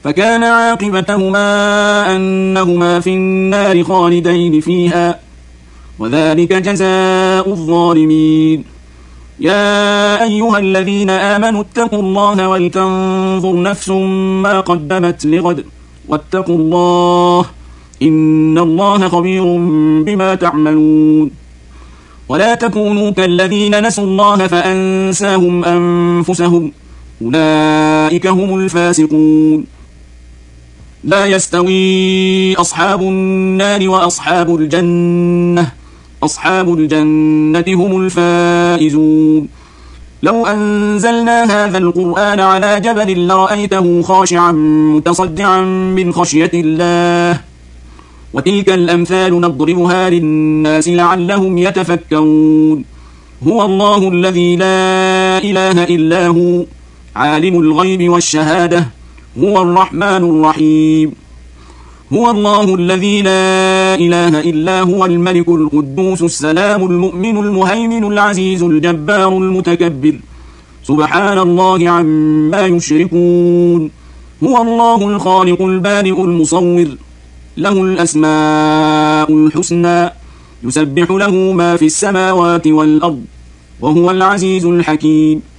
فكان عاقبتهما أنهما في النار خالدين فيها، وذلك جزاء الظالمين. يا أيها الذين آمنوا اتقوا الله ولتنظر نفس ما قدمت لغد واتقوا الله إن الله خبير بما تعملون. ولا تكونوا كالذين نسوا الله فأنساهم أنفسهم أولئك هم الفاسقون. لا يستوي أصحاب النار وأصحاب الجنة، أصحاب الجنة هم الفائزون. لو أنزلنا هذا القرآن على جبل لرأيته خاشعا متصدعا من خشية الله، وتلك الأمثال نضربها للناس لعلهم يتفكرون. هو الله الذي لا إله إلا هو عالم الغيب والشهادة هو الرحمن الرحيم. هو الله الذي لا إله إلا هو الملك القدوس السلام المؤمن المهيمن العزيز الجبار المتكبر سبحان الله عما يشركون. هو الله الخالق البارئ المصور له الأسماء الحسنى يسبح له ما في السماوات والأرض وهو العزيز الحكيم.